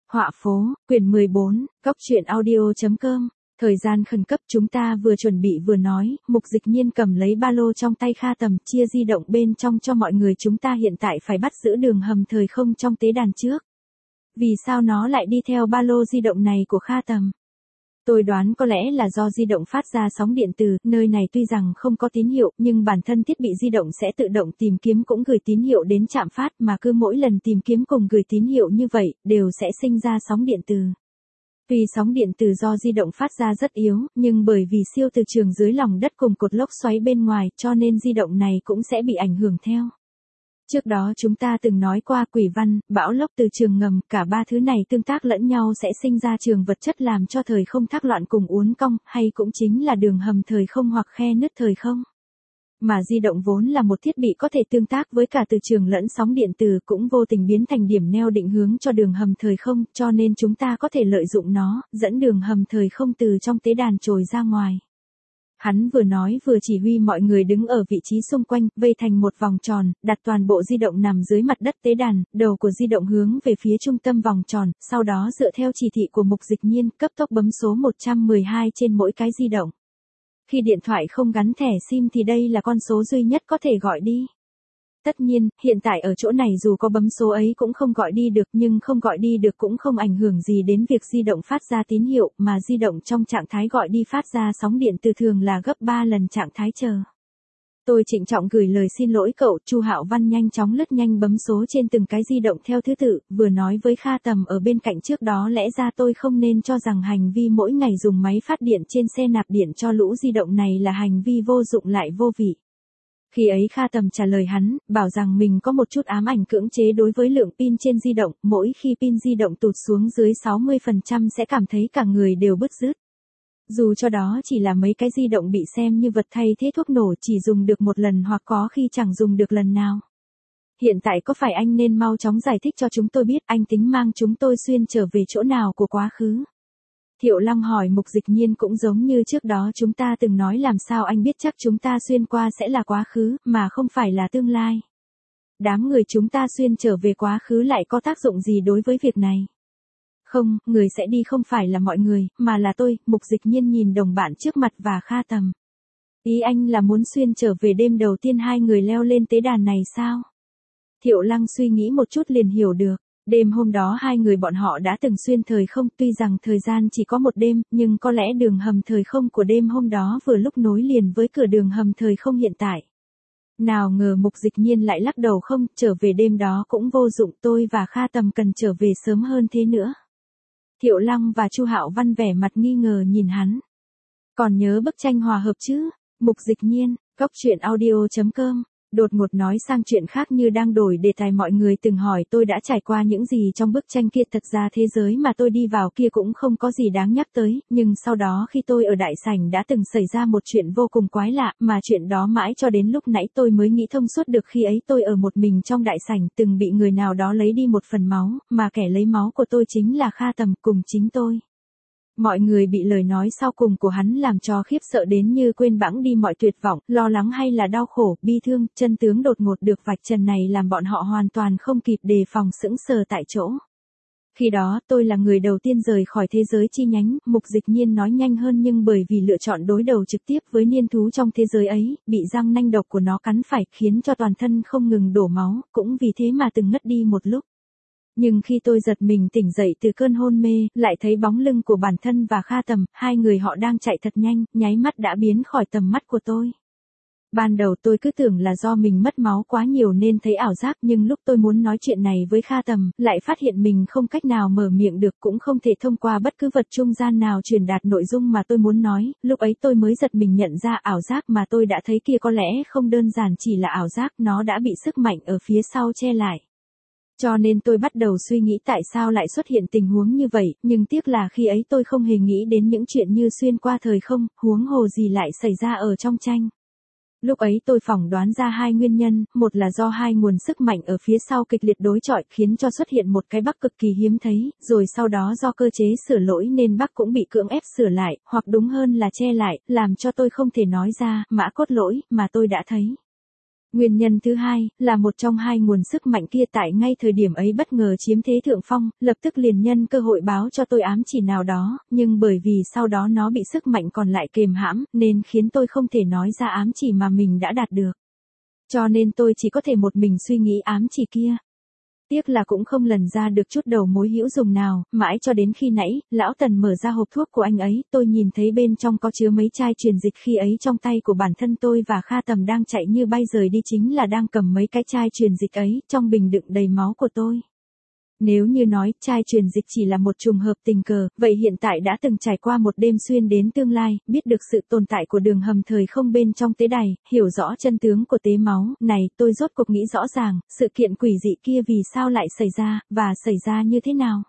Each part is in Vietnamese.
Họa phố, quyển 14, Cóc truyện audio.com. Thời gian khẩn cấp, chúng ta vừa chuẩn bị vừa nói, Mục Dịch Nhiên cầm lấy ba lô trong tay Kha Tầm, chia di động bên trong cho mọi người. Chúng ta hiện tại phải bắt giữ đường hầm thời không trong tế đàn trước. Vì sao nó lại đi theo ba lô di động này của Kha Tầm? Tôi đoán có lẽ là do di động phát ra sóng điện từ, nơi này tuy rằng không có tín hiệu, nhưng bản thân thiết bị di động sẽ tự động tìm kiếm cũng gửi tín hiệu đến trạm phát, mà cứ mỗi lần tìm kiếm cùng gửi tín hiệu như vậy, đều sẽ sinh ra sóng điện từ. Tuy sóng điện từ do di động phát ra rất yếu, nhưng bởi vì siêu từ trường dưới lòng đất cùng cột lốc xoáy bên ngoài, cho nên di động này cũng sẽ bị ảnh hưởng theo. Trước đó chúng ta từng nói qua quỷ văn, bão lốc từ trường ngầm, cả ba thứ này tương tác lẫn nhau sẽ sinh ra trường vật chất làm cho thời không thác loạn cùng uốn cong, hay cũng chính là đường hầm thời không hoặc khe nứt thời không. Mà di động vốn là một thiết bị có thể tương tác với cả từ trường lẫn sóng điện từ, cũng vô tình biến thành điểm neo định hướng cho đường hầm thời không, cho nên chúng ta có thể lợi dụng nó, dẫn đường hầm thời không từ trong tế đàn trồi ra ngoài. Hắn vừa nói vừa chỉ huy mọi người đứng ở vị trí xung quanh, vây thành một vòng tròn, đặt toàn bộ di động nằm dưới mặt đất tế đàn, đầu của di động hướng về phía trung tâm vòng tròn, sau đó dựa theo chỉ thị của Mục Dịch Nhiên, cấp tốc bấm số 112 trên mỗi cái di động. Khi điện thoại không gắn thẻ SIM thì đây là con số duy nhất có thể gọi đi. Tất nhiên, hiện tại ở chỗ này dù có bấm số ấy cũng không gọi đi được, nhưng không gọi đi được cũng không ảnh hưởng gì đến việc di động phát ra tín hiệu, mà di động trong trạng thái gọi đi phát ra sóng điện từ thường là gấp 3 lần trạng thái chờ. Tôi trịnh trọng gửi lời xin lỗi cậu. Chu Hạo Văn nhanh chóng lướt nhanh bấm số trên từng cái di động theo thứ tự, vừa nói với Kha Tầm ở bên cạnh, trước đó lẽ ra tôi không nên cho rằng hành vi mỗi ngày dùng máy phát điện trên xe nạp điện cho lũ di động này là hành vi vô dụng lại vô vị. Khi ấy Kha Tầm trả lời hắn, bảo rằng mình có một chút ám ảnh cưỡng chế đối với lượng pin trên di động, mỗi khi pin di động tụt xuống dưới 60% sẽ cảm thấy cả người đều bứt rứt. Dù cho đó chỉ là mấy cái di động bị xem như vật thay thế thuốc nổ, chỉ dùng được một lần hoặc có khi chẳng dùng được lần nào. Hiện tại có phải anh nên mau chóng giải thích cho chúng tôi biết anh tính mang chúng tôi xuyên trở về chỗ nào của quá khứ? Thiệu Lăng hỏi Mục Dịch Nhiên cũng giống như trước đó chúng ta từng nói, làm sao anh biết chắc chúng ta xuyên qua sẽ là quá khứ, mà không phải là tương lai? Đám người chúng ta xuyên trở về quá khứ lại có tác dụng gì đối với việc này? Không, người sẽ đi không phải là mọi người, mà là tôi. Mục Dịch Nhiên nhìn đồng bạn trước mặt và Kha Tầm. Ý anh là muốn xuyên trở về đêm đầu tiên hai người leo lên tế đàn này sao? Thiệu Lăng suy nghĩ một chút liền hiểu được. Đêm hôm đó hai người bọn họ đã từng xuyên thời không, tuy rằng thời gian chỉ có một đêm, nhưng có lẽ đường hầm thời không của đêm hôm đó vừa lúc nối liền với cửa đường hầm thời không hiện tại. Nào ngờ Mục Dịch Nhiên lại lắc đầu, không, trở về đêm đó cũng vô dụng, tôi và Kha Tầm cần trở về sớm hơn thế nữa. Thiệu Lăng và Chu Hạo Văn vẻ mặt nghi ngờ nhìn hắn. Còn nhớ bức tranh hòa hợp chứ? Mục Dịch Nhiên, Cóc truyện audio.com. Đột ngột nói sang chuyện khác như đang đổi đề tài. Mọi người từng hỏi tôi đã trải qua những gì trong bức tranh kia, thật ra thế giới mà tôi đi vào kia cũng không có gì đáng nhắc tới, nhưng sau đó khi tôi ở đại sảnh đã từng xảy ra một chuyện vô cùng quái lạ, mà chuyện đó mãi cho đến lúc nãy tôi mới nghĩ thông suốt được. Khi ấy tôi ở một mình trong đại sảnh, từng bị người nào đó lấy đi một phần máu, mà kẻ lấy máu của tôi chính là Kha Tầm cùng chính tôi. Mọi người bị lời nói sau cùng của hắn làm cho khiếp sợ đến như quên bẵng đi mọi tuyệt vọng, lo lắng hay là đau khổ, bi thương. Chân tướng đột ngột được vạch trần này làm bọn họ hoàn toàn không kịp đề phòng, sững sờ tại chỗ. Khi đó tôi là người đầu tiên rời khỏi thế giới chi nhánh. Mục Dịch Nhiên nói nhanh hơn, nhưng bởi vì lựa chọn đối đầu trực tiếp với niên thú trong thế giới ấy, bị răng nanh độc của nó cắn phải, khiến cho toàn thân không ngừng đổ máu, cũng vì thế mà từng ngất đi một lúc. Nhưng khi tôi giật mình tỉnh dậy từ cơn hôn mê, lại thấy bóng lưng của bản thân và Kha Tầm, hai người họ đang chạy thật nhanh, nháy mắt đã biến khỏi tầm mắt của tôi. Ban đầu tôi cứ tưởng là do mình mất máu quá nhiều nên thấy ảo giác, nhưng lúc tôi muốn nói chuyện này với Kha Tầm, lại phát hiện mình không cách nào mở miệng được, cũng không thể thông qua bất cứ vật trung gian nào truyền đạt nội dung mà tôi muốn nói. Lúc ấy tôi mới giật mình nhận ra ảo giác mà tôi đã thấy kia có lẽ không đơn giản chỉ là ảo giác, nó đã bị sức mạnh ở phía sau che lại. Cho nên tôi bắt đầu suy nghĩ tại sao lại xuất hiện tình huống như vậy, nhưng tiếc là khi ấy tôi không hề nghĩ đến những chuyện như xuyên qua thời không, huống hồ gì lại xảy ra ở trong tranh. Lúc ấy tôi phỏng đoán ra hai nguyên nhân, một là do hai nguồn sức mạnh ở phía sau kịch liệt đối chọi khiến cho xuất hiện một cái Bắc cực kỳ hiếm thấy, rồi sau đó do cơ chế sửa lỗi nên Bắc cũng bị cưỡng ép sửa lại, hoặc đúng hơn là che lại, làm cho tôi không thể nói ra mã cốt lỗi mà tôi đã thấy. Nguyên nhân thứ hai, là một trong hai nguồn sức mạnh kia tại ngay thời điểm ấy bất ngờ chiếm thế thượng phong, lập tức liền nhân cơ hội báo cho tôi ám chỉ nào đó, nhưng bởi vì sau đó nó bị sức mạnh còn lại kềm hãm, nên khiến tôi không thể nói ra ám chỉ mà mình đã đạt được. Cho nên tôi chỉ có thể một mình suy nghĩ ám chỉ kia. Tiếc là cũng không lần ra được chút đầu mối hữu dụng nào, mãi cho đến khi nãy, lão Tần mở ra hộp thuốc của anh ấy, tôi nhìn thấy bên trong có chứa mấy chai truyền dịch khi ấy trong tay của bản thân tôi và Kha Tầm đang chạy như bay rời đi chính là đang cầm mấy cái chai truyền dịch ấy, trong bình đựng đầy máu của tôi. Nếu như nói chai truyền dịch chỉ là một trùng hợp tình cờ, vậy hiện tại đã từng trải qua một đêm xuyên đến tương lai, biết được sự tồn tại của đường hầm thời không bên trong tế đài, hiểu rõ chân tướng của tế máu, này tôi rốt cuộc nghĩ rõ ràng, sự kiện quỷ dị kia vì sao lại xảy ra, và xảy ra như thế nào.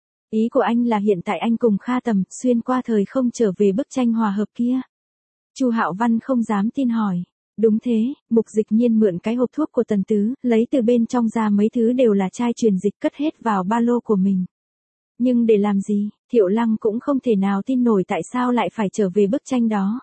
Ý của anh là hiện tại anh cùng Kha Tầm, xuyên qua thời không trở về bức tranh hòa hợp kia. Chu Hạo Văn không dám tin hỏi. Đúng thế, Mục Dịch Nhiên mượn cái hộp thuốc của Tần Tứ, lấy từ bên trong ra mấy thứ đều là chai truyền dịch cất hết vào ba lô của mình. Nhưng để làm gì, Thiệu Lăng cũng không thể nào tin nổi tại sao lại phải trở về bức tranh đó.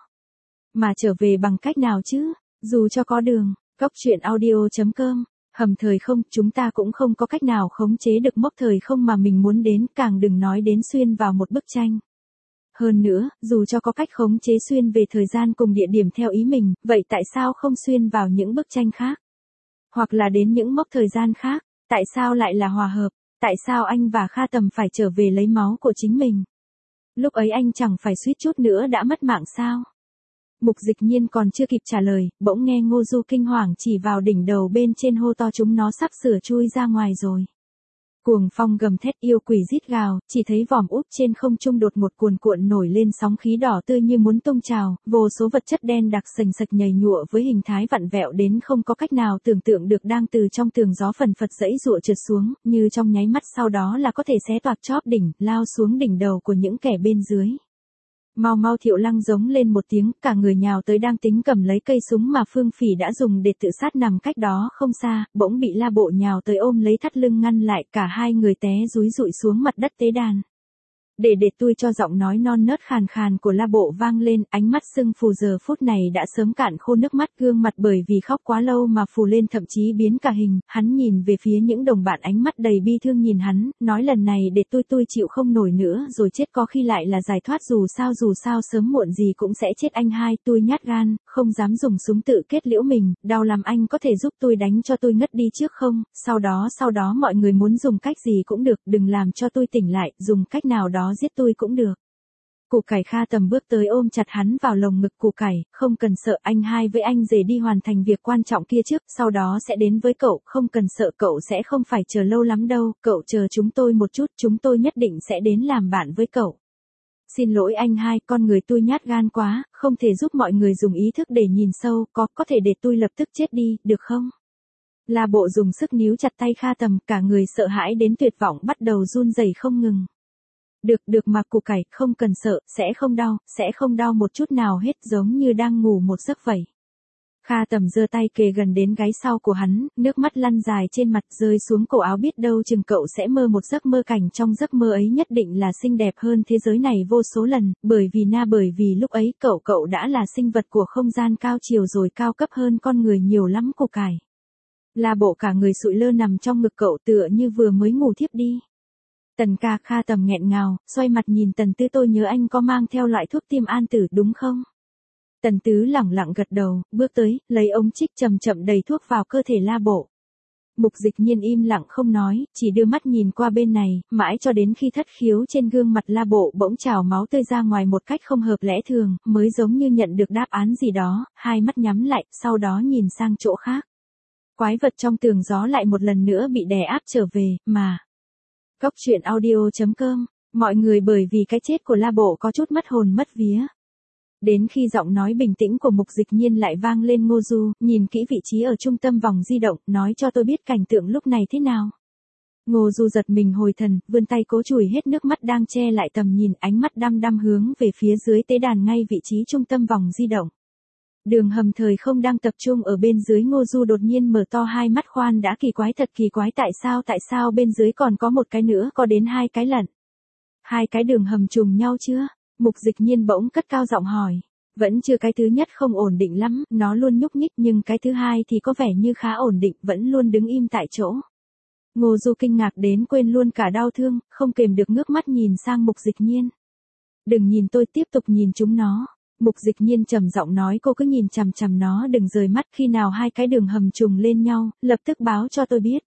Mà trở về bằng cách nào chứ, dù cho có đường, coctruyện.audio.com, hầm thời không, chúng ta cũng không có cách nào khống chế được mốc thời không mà mình muốn đến, càng đừng nói đến xuyên vào một bức tranh. Hơn nữa, dù cho có cách khống chế xuyên về thời gian cùng địa điểm theo ý mình, vậy tại sao không xuyên vào những bức tranh khác? Hoặc là đến những mốc thời gian khác, tại sao lại là hòa hợp? Tại sao anh và Kha Tầm phải trở về lấy máu của chính mình? Lúc ấy anh chẳng phải suýt chút nữa đã mất mạng sao? Mục Dịch Nhiên còn chưa kịp trả lời, bỗng nghe Ngô Du kinh hoàng chỉ vào đỉnh đầu bên trên hô to chúng nó sắp sửa chui ra ngoài rồi. Cuồng phong gầm thét yêu quỷ rít gào, chỉ thấy vòm úp trên không trung đột ngột cuồn cuộn nổi lên sóng khí đỏ tươi như muốn tung trào, vô số vật chất đen đặc sình sạch nhầy nhụa với hình thái vặn vẹo đến không có cách nào tưởng tượng được đang từ trong tường gió phần phật dãy giụa trượt xuống, như trong nháy mắt sau đó là có thể xé toạc chóp đỉnh, lao xuống đỉnh đầu của những kẻ bên dưới. Mau mau Thiệu Lăng giống lên một tiếng, cả người nhào tới đang tính cầm lấy cây súng mà Phương Phỉ đã dùng để tự sát nằm cách đó không xa, bỗng bị La Bộ nhào tới ôm lấy thắt lưng ngăn lại, cả hai người té rúi rụi xuống mặt đất tế đàn. Để tui cho giọng nói non nớt khàn khàn của La Bộ vang lên, ánh mắt sưng phù giờ phút này đã sớm cạn khô nước mắt, gương mặt bởi vì khóc quá lâu mà phù lên thậm chí biến cả hình, hắn nhìn về phía những đồng bạn ánh mắt đầy bi thương nhìn hắn, nói lần này để tôi chịu không nổi nữa rồi chết có khi lại là giải thoát dù sao sớm muộn gì cũng sẽ chết anh hai, tôi nhát gan, không dám dùng súng tự kết liễu mình, đau làm anh có thể giúp tôi đánh cho tôi ngất đi trước không, sau đó mọi người muốn dùng cách gì cũng được, đừng làm cho tôi tỉnh lại, dùng cách nào đó giết tôi cũng được. Củ Cải Kha Tầm bước tới ôm chặt hắn vào lồng ngực. Củ Cải, không cần sợ, anh hai với anh rể đi hoàn thành việc quan trọng kia trước, sau đó sẽ đến với cậu, không cần sợ, cậu sẽ không phải chờ lâu lắm đâu, cậu chờ chúng tôi một chút, chúng tôi nhất định sẽ đến làm bạn với cậu. Xin lỗi anh hai, con người tôi nhát gan quá, không thể giúp mọi người dùng ý thức để nhìn sâu, có thể để tôi lập tức chết đi, được không? La Bộ dùng sức níu chặt tay Kha Tầm, cả người sợ hãi đến tuyệt vọng bắt đầu run rẩy không ngừng. Được mà Củ Cải, không cần sợ, sẽ không đau một chút nào hết, giống như đang ngủ một giấc vậy. Kha Tầm giơ tay kề gần đến gáy sau của hắn, nước mắt lăn dài trên mặt rơi xuống cổ áo, biết đâu chừng cậu sẽ mơ một giấc mơ cảnh trong giấc mơ ấy nhất định là xinh đẹp hơn thế giới này vô số lần, bởi vì lúc ấy cậu đã là sinh vật của không gian cao chiều rồi, cao cấp hơn con người nhiều lắm. Củ Cải. La Bộ cả người sụi lơ nằm trong ngực cậu tựa như vừa mới ngủ thiếp đi. Tần ca. Kha Tầm nghẹn ngào, xoay mặt nhìn Tần Tứ, tôi nhớ anh có mang theo loại thuốc tiêm an tử đúng không? Tần Tứ lẳng lặng gật đầu, bước tới, lấy ống trích chậm chậm đầy thuốc vào cơ thể La Bộ. Mục Dịch Nhiên im lặng không nói, chỉ đưa mắt nhìn qua bên này, mãi cho đến khi thất khiếu trên gương mặt La Bộ bỗng trào máu tươi ra ngoài một cách không hợp lẽ thường, mới giống như nhận được đáp án gì đó, hai mắt nhắm lại, sau đó nhìn sang chỗ khác. Quái vật trong tường gió lại một lần nữa bị đè áp trở về, mà. Coctruyện.audio.com, mọi người bởi vì cái chết của La Bộ có chút mất hồn mất vía. Đến khi giọng nói bình tĩnh của Mục Dịch Nhiên lại vang lên, Ngô Du, nhìn kỹ vị trí ở trung tâm vòng di động, nói cho tôi biết cảnh tượng lúc này thế nào. Ngô Du giật mình hồi thần, vươn tay cố chùi hết nước mắt đang che lại tầm nhìn, ánh mắt đăm đăm hướng về phía dưới tế đàn ngay vị trí trung tâm vòng di động. Đường hầm thời không đang tập trung ở bên dưới. Ngô Du đột nhiên mở to hai mắt, khoan đã, kỳ quái thật kỳ quái, tại sao bên dưới còn có một cái nữa, có đến hai cái lận. Hai cái đường hầm trùng nhau chưa? Mục Dịch Nhiên bỗng cất cao giọng hỏi. Vẫn chưa cái thứ nhất không ổn định lắm, nó luôn nhúc nhích nhưng cái thứ hai thì có vẻ như khá ổn định, vẫn luôn đứng im tại chỗ. Ngô Du kinh ngạc đến quên luôn cả đau thương, không kềm được ngước mắt nhìn sang Mục Dịch Nhiên. Đừng nhìn tôi, tiếp tục nhìn chúng nó. Mục Dịch Nhiên trầm giọng nói, cô cứ nhìn chằm chằm nó, đừng rời mắt, khi nào hai cái đường hầm trùng lên nhau, lập tức báo cho tôi biết.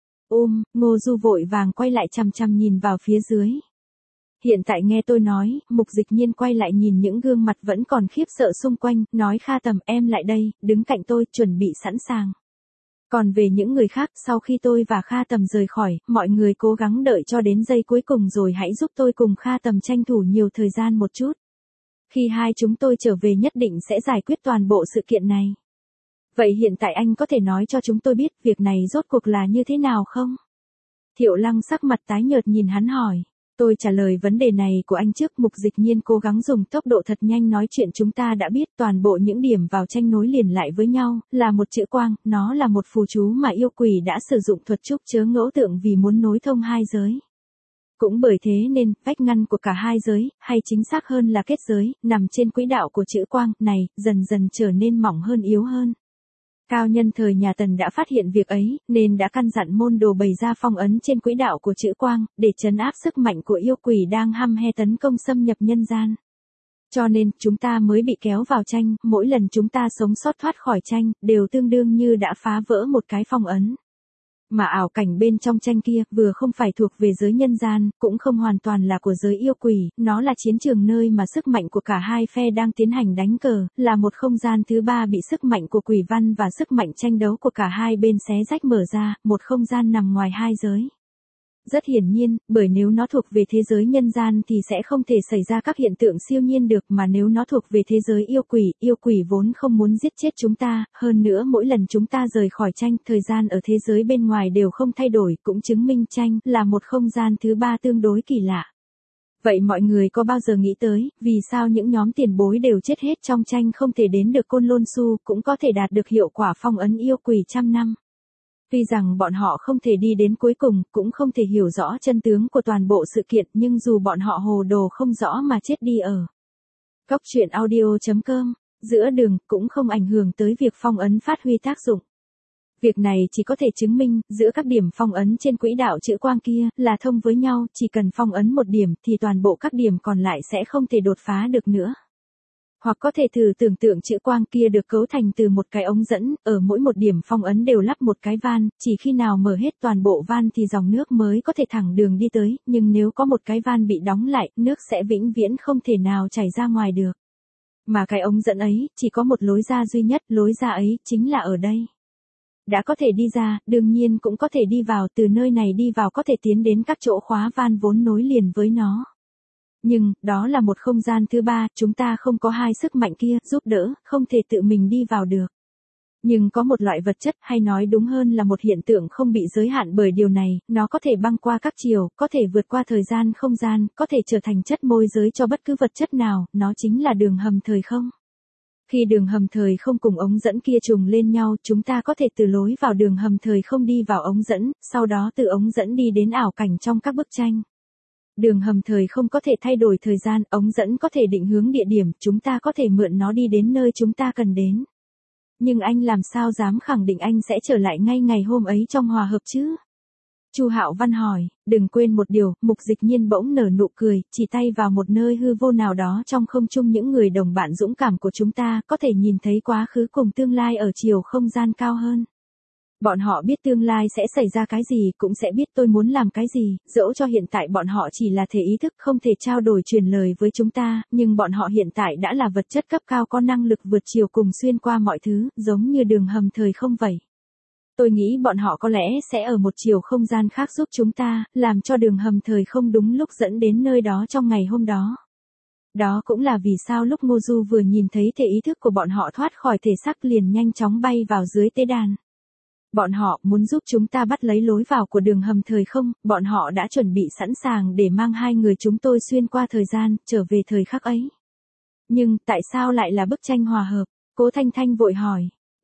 Ngô Du vội vàng quay lại chằm chằm nhìn vào phía dưới. Hiện tại nghe tôi nói, Mục Dịch Nhiên quay lại nhìn những gương mặt vẫn còn khiếp sợ xung quanh, nói Kha Tầm em lại đây, đứng cạnh tôi, chuẩn bị sẵn sàng. Còn về những người khác, sau khi tôi và Kha Tầm rời khỏi, mọi người cố gắng đợi cho đến giây cuối cùng rồi hãy giúp tôi cùng Kha Tầm tranh thủ nhiều thời gian một chút. Khi hai chúng tôi trở về nhất định sẽ giải quyết toàn bộ sự kiện này. Vậy hiện tại anh có thể nói cho chúng tôi biết việc này rốt cuộc là như thế nào không? Thiệu Lăng sắc mặt tái nhợt nhìn hắn hỏi. Tôi trả lời vấn đề này của anh trước. Mục Dịch Nhiên cố gắng dùng tốc độ thật nhanh nói chuyện. Chúng ta đã biết toàn bộ những điểm vào tranh nối liền lại với nhau, là một chữ quang, nó là một phù chú mà yêu quỷ đã sử dụng thuật trúc chớ ngẫu tượng vì muốn nối thông hai giới. Cũng bởi thế nên, vách ngăn của cả hai giới, hay chính xác hơn là kết giới, nằm trên quỹ đạo của chữ quang này, dần dần trở nên mỏng hơn yếu hơn. Cao nhân thời nhà Tần đã phát hiện việc ấy, nên đã căn dặn môn đồ bày ra phong ấn trên quỹ đạo của chữ quang, để trấn áp sức mạnh của yêu quỷ đang hăm he tấn công xâm nhập nhân gian. Cho nên, chúng ta mới bị kéo vào tranh, mỗi lần chúng ta sống sót thoát khỏi tranh, đều tương đương như đã phá vỡ một cái phong ấn. Mà ảo cảnh bên trong tranh kia, vừa không phải thuộc về giới nhân gian, cũng không hoàn toàn là của giới yêu quỷ, nó là chiến trường nơi mà sức mạnh của cả hai phe đang tiến hành đánh cờ, là một không gian thứ ba bị sức mạnh của quỷ văn và sức mạnh tranh đấu của cả hai bên xé rách mở ra, một không gian nằm ngoài hai giới. Rất hiển nhiên, bởi nếu nó thuộc về thế giới nhân gian thì sẽ không thể xảy ra các hiện tượng siêu nhiên được, mà nếu nó thuộc về thế giới yêu quỷ vốn không muốn giết chết chúng ta, hơn nữa mỗi lần chúng ta rời khỏi tranh, thời gian ở thế giới bên ngoài đều không thay đổi, cũng chứng minh tranh là một không gian thứ ba tương đối kỳ lạ. Vậy mọi người có bao giờ nghĩ tới, vì sao những nhóm tiền bối đều chết hết trong tranh không thể đến được Côn Lôn Su, cũng có thể đạt được hiệu quả phong ấn yêu quỷ trăm năm? Tuy rằng bọn họ không thể đi đến cuối cùng, cũng không thể hiểu rõ chân tướng của toàn bộ sự kiện, nhưng dù bọn họ hồ đồ không rõ mà chết đi ở Góc Truyện Audio.com, giữa đường, cũng không ảnh hưởng tới việc phong ấn phát huy tác dụng. Việc này chỉ có thể chứng minh, giữa các điểm phong ấn trên quỹ đạo chữ quang kia, là thông với nhau, chỉ cần phong ấn một điểm, thì toàn bộ các điểm còn lại sẽ không thể đột phá được nữa. Hoặc có thể thử tưởng tượng chữ quang kia được cấu thành từ một cái ống dẫn, ở mỗi một điểm phong ấn đều lắp một cái van, chỉ khi nào mở hết toàn bộ van thì dòng nước mới có thể thẳng đường đi tới, nhưng nếu có một cái van bị đóng lại, nước sẽ vĩnh viễn không thể nào chảy ra ngoài được. Mà cái ống dẫn ấy, chỉ có một lối ra duy nhất, lối ra ấy, chính là ở đây. Đã có thể đi ra, đương nhiên cũng có thể đi vào, từ nơi này đi vào có thể tiến đến các chỗ khóa van vốn nối liền với nó. Nhưng, đó là một không gian thứ ba, chúng ta không có hai sức mạnh kia, giúp đỡ, không thể tự mình đi vào được. Nhưng có một loại vật chất, hay nói đúng hơn là một hiện tượng không bị giới hạn bởi điều này, nó có thể băng qua các chiều, có thể vượt qua thời gian không gian, có thể trở thành chất môi giới cho bất cứ vật chất nào, nó chính là đường hầm thời không. Khi đường hầm thời không cùng ống dẫn kia trùng lên nhau, chúng ta có thể từ lối vào đường hầm thời không đi vào ống dẫn, sau đó từ ống dẫn đi đến ảo cảnh trong các bức tranh. Đường hầm thời không có thể thay đổi thời gian, ống dẫn có thể định hướng địa điểm, chúng ta có thể mượn nó đi đến nơi chúng ta cần đến. Nhưng anh làm sao dám khẳng định anh sẽ trở lại ngay ngày hôm ấy trong hòa hợp chứ? Chu Hạo Văn hỏi, đừng quên một điều, Mục Dịch Nhiên bỗng nở nụ cười, chỉ tay vào một nơi hư vô nào đó trong không trung. Những người đồng bạn dũng cảm của chúng ta có thể nhìn thấy quá khứ cùng tương lai ở chiều không gian cao hơn. Bọn họ biết tương lai sẽ xảy ra cái gì, cũng sẽ biết tôi muốn làm cái gì, dẫu cho hiện tại bọn họ chỉ là thể ý thức không thể trao đổi truyền lời với chúng ta, nhưng bọn họ hiện tại đã là vật chất cấp cao có năng lực vượt chiều cùng xuyên qua mọi thứ, giống như đường hầm thời không vậy. Tôi nghĩ bọn họ có lẽ sẽ ở một chiều không gian khác giúp chúng ta, làm cho đường hầm thời không đúng lúc dẫn đến nơi đó trong ngày hôm đó. Đó cũng là vì sao lúc Ngô Du vừa nhìn thấy thể ý thức của bọn họ thoát khỏi thể xác liền nhanh chóng bay vào dưới tế đàn. Bọn họ muốn giúp chúng ta bắt lấy lối vào của đường hầm thời không, bọn họ đã chuẩn bị sẵn sàng để mang hai người chúng tôi xuyên qua thời gian, trở về thời khắc ấy. Nhưng, tại sao lại là bức tranh hòa hợp? Cố Thanh Thanh vội hỏi.